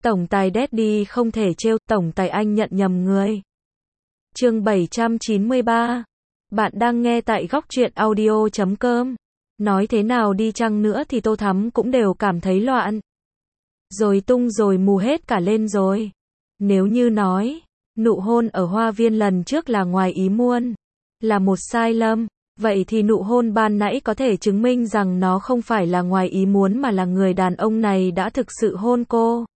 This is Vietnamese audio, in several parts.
Tổng tài Daddy không thể trêu, tổng tài anh nhận nhầm người. Chương 793. Bạn đang nghe tại góc truyện audio.com. Nói thế nào đi chăng nữa thì Tô Thắm cũng đều cảm thấy loạn. Rồi tung rồi mù hết cả lên rồi. Nếu như nói, nụ hôn ở hoa viên lần trước là ngoài ý muốn, là một sai lầm, vậy thì nụ hôn ban nãy có thể chứng minh rằng nó không phải là ngoài ý muốn mà là người đàn ông này đã thực sự hôn cô.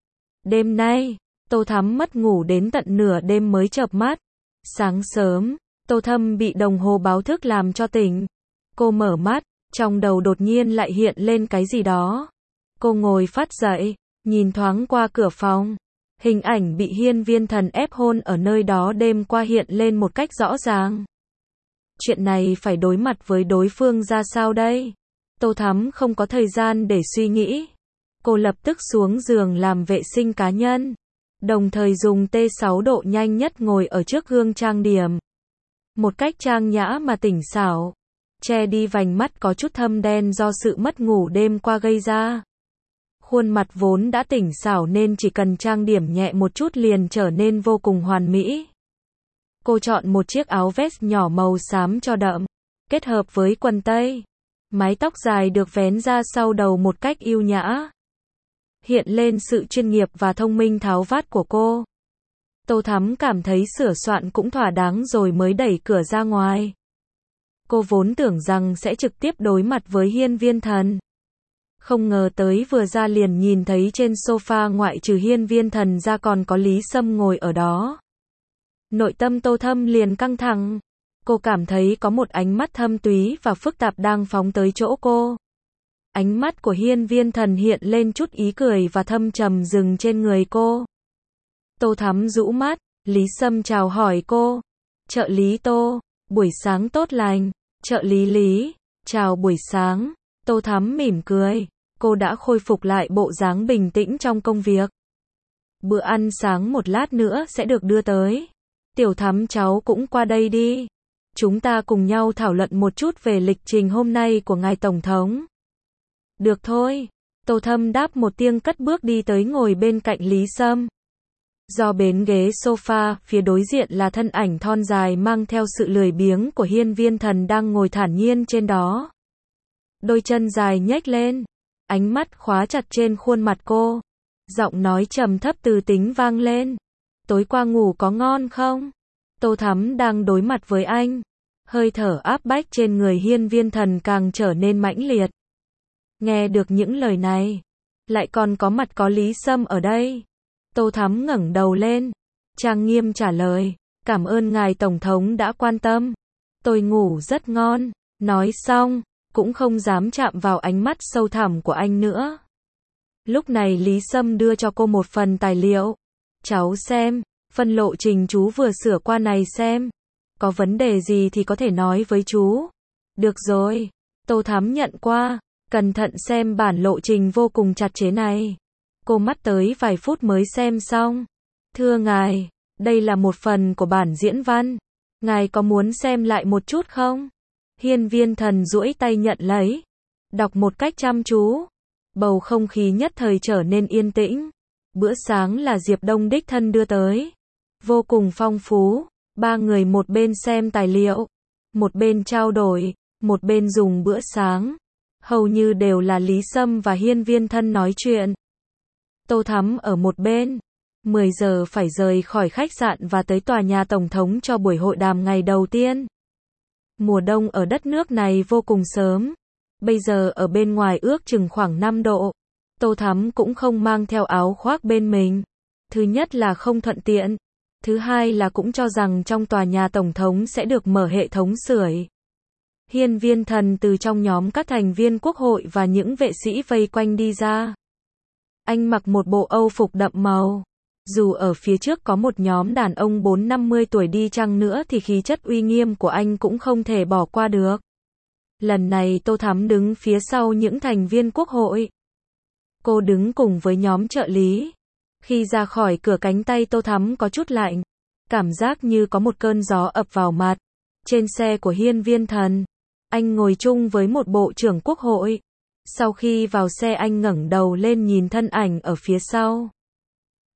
Đêm nay, Tô Thắm mất ngủ đến tận nửa đêm mới chợp mắt. Sáng sớm, Tô Thâm bị đồng hồ báo thức làm cho tỉnh. Cô mở mắt, trong đầu đột nhiên lại hiện lên cái gì đó. Cô ngồi phát dậy, nhìn thoáng qua cửa phòng. Hình ảnh bị Hiên Viên Thần ép hôn ở nơi đó đêm qua hiện lên một cách rõ ràng. Chuyện này phải đối mặt với đối phương ra sao đây? Tô Thắm không có thời gian để suy nghĩ. Cô lập tức xuống giường làm vệ sinh cá nhân, đồng thời dùng T6 độ nhanh nhất ngồi ở trước gương trang điểm. Một cách trang nhã mà tỉnh xảo, che đi vành mắt có chút thâm đen do sự mất ngủ đêm qua gây ra. Khuôn mặt vốn đã tỉnh xảo nên chỉ cần trang điểm nhẹ một chút liền trở nên vô cùng hoàn mỹ. Cô chọn một chiếc áo vest nhỏ màu xám cho đậm, kết hợp với quần tây. Mái tóc dài được vén ra sau đầu một cách yêu nhã, hiện lên sự chuyên nghiệp và thông minh tháo vát của cô. Tô Thắm cảm thấy sửa soạn cũng thỏa đáng rồi mới đẩy cửa ra ngoài. Cô vốn tưởng rằng sẽ trực tiếp đối mặt với Hiên Viên Thần. Không ngờ tới vừa ra liền nhìn thấy trên sofa ngoại trừ Hiên Viên Thần ra còn có Lý Sâm ngồi ở đó. Nội tâm Tô Thâm liền căng thẳng. Cô cảm thấy có một ánh mắt thâm túy và phức tạp đang phóng tới chỗ cô. Ánh mắt của Hiên Viên Thần hiện lên chút ý cười và thâm trầm dừng trên người cô. Tô Thắm rũ mắt, Lý Sâm chào hỏi cô. Trợ lý Tô, buổi sáng tốt lành. Trợ lý Lý, chào buổi sáng. Tô Thắm mỉm cười, cô đã khôi phục lại bộ dáng bình tĩnh trong công việc. Bữa ăn sáng một lát nữa sẽ được đưa tới. Tiểu Thắm cháu cũng qua đây đi. Chúng ta cùng nhau thảo luận một chút về lịch trình hôm nay của ngài Tổng thống. Được thôi. Tô Thâm đáp một tiếng cất bước đi tới ngồi bên cạnh Lý Sâm. Do bến ghế sofa, phía đối diện là thân ảnh thon dài mang theo sự lười biếng của Hiên Viên Thần đang ngồi thản nhiên trên đó. Đôi chân dài nhếch lên, ánh mắt khóa chặt trên khuôn mặt cô. Giọng nói trầm thấp từ tính vang lên. Tối qua ngủ có ngon không? Tô Thắm đang đối mặt với anh. Hơi thở áp bách trên người Hiên Viên Thần càng trở nên mãnh liệt. Nghe được những lời này, lại còn có mặt có Lý Sâm ở đây. Tô Thắm ngẩng đầu lên, trang nghiêm trả lời, cảm ơn ngài Tổng thống đã quan tâm. Tôi ngủ rất ngon. Nói xong, cũng không dám chạm vào ánh mắt sâu thẳm của anh nữa. Lúc này Lý Sâm đưa cho cô một phần tài liệu. Cháu xem, phần lộ trình chú vừa sửa qua này xem. Có vấn đề gì thì có thể nói với chú. Được rồi. Tô Thắm nhận qua, cẩn thận xem bản lộ trình vô cùng chặt chẽ này. Cô mắt tới vài phút mới xem xong. Thưa ngài, đây là một phần của bản diễn văn. Ngài có muốn xem lại một chút không? Hiên Viên Thần duỗi tay nhận lấy, đọc một cách chăm chú. Bầu không khí nhất thời trở nên yên tĩnh. Bữa sáng là Diệp Đông đích thân đưa tới, vô cùng phong phú. Ba người một bên xem tài liệu, một bên trao đổi, một bên dùng bữa sáng. Hầu như đều là Lý Sâm và Hiên Viên Thần nói chuyện. Tô Thắm ở một bên. 10 giờ phải rời khỏi khách sạn và tới tòa nhà Tổng thống cho buổi hội đàm ngày đầu tiên. Mùa đông ở đất nước này vô cùng sớm. Bây giờ ở bên ngoài ước chừng khoảng 5 độ. Tô Thắm cũng không mang theo áo khoác bên mình. Thứ nhất là không thuận tiện. Thứ hai là cũng cho rằng trong tòa nhà Tổng thống sẽ được mở hệ thống sưởi. Hiên Viên Thần từ trong nhóm các thành viên quốc hội và những vệ sĩ vây quanh đi ra. Anh mặc một bộ âu phục đậm màu. Dù ở phía trước có một nhóm đàn ông 40-50 tuổi đi chăng nữa thì khí chất uy nghiêm của anh cũng không thể bỏ qua được. Lần này Tô Thắm đứng phía sau những thành viên quốc hội. Cô đứng cùng với nhóm trợ lý. Khi ra khỏi cửa cánh tay Tô Thắm có chút lạnh. Cảm giác như có một cơn gió ập vào mặt. Trên xe của Hiên Viên Thần, anh ngồi chung với một bộ trưởng quốc hội. Sau khi vào xe anh ngẩng đầu lên nhìn thân ảnh ở phía sau.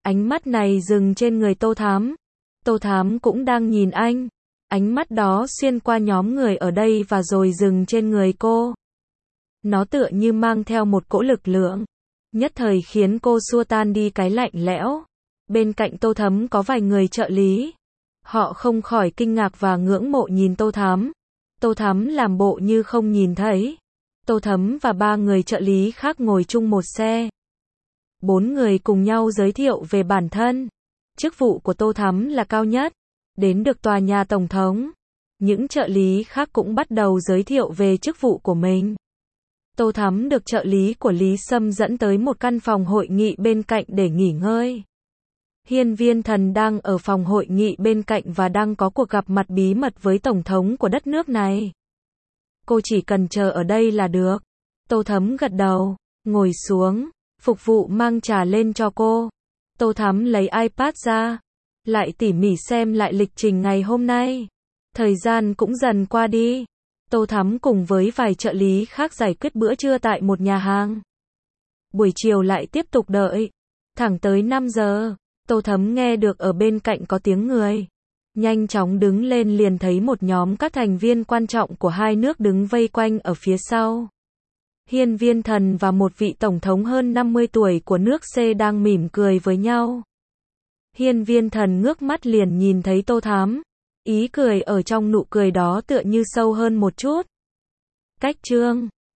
Ánh mắt này dừng trên người Tô Thám. Tô Thám cũng đang nhìn anh. Ánh mắt đó xuyên qua nhóm người ở đây và rồi dừng trên người cô. Nó tựa như mang theo một cỗ lực lượng, nhất thời khiến cô xua tan đi cái lạnh lẽo. Bên cạnh Tô Thấm có vài người trợ lý. Họ không khỏi kinh ngạc và ngưỡng mộ nhìn Tô Thám. Tô Thám làm bộ như không nhìn thấy. Tô Thấm và 3 người trợ lý khác ngồi chung một xe. 4 người cùng nhau giới thiệu về bản thân. Chức vụ của Tô Thắm là cao nhất, đến được tòa nhà tổng thống. Những trợ lý khác cũng bắt đầu giới thiệu về chức vụ của mình. Tô Thắm được trợ lý của Lý Sâm dẫn tới một căn phòng hội nghị bên cạnh để nghỉ ngơi. Hiên Viên Thần đang ở phòng hội nghị bên cạnh và đang có cuộc gặp mặt bí mật với tổng thống của đất nước này. Cô chỉ cần chờ ở đây là được. Tô Thắm gật đầu, ngồi xuống, phục vụ mang trà lên cho cô. Tô Thắm lấy iPad ra, lại tỉ mỉ xem lại lịch trình ngày hôm nay. Thời gian cũng dần qua đi. Tô Thắm cùng với vài trợ lý khác giải quyết bữa trưa tại một nhà hàng. Buổi chiều lại tiếp tục đợi. Thẳng tới 5 giờ, Tô Thắm nghe được ở bên cạnh có tiếng người. Nhanh chóng đứng lên liền thấy một nhóm các thành viên quan trọng của hai nước đứng vây quanh ở phía sau. Hiên Viên Thần và một vị tổng thống hơn 50 tuổi của nước C đang mỉm cười với nhau. Hiên Viên Thần ngước mắt liền nhìn thấy Tô Thám. Ý cười ở trong nụ cười đó tựa như sâu hơn một chút. Cách trương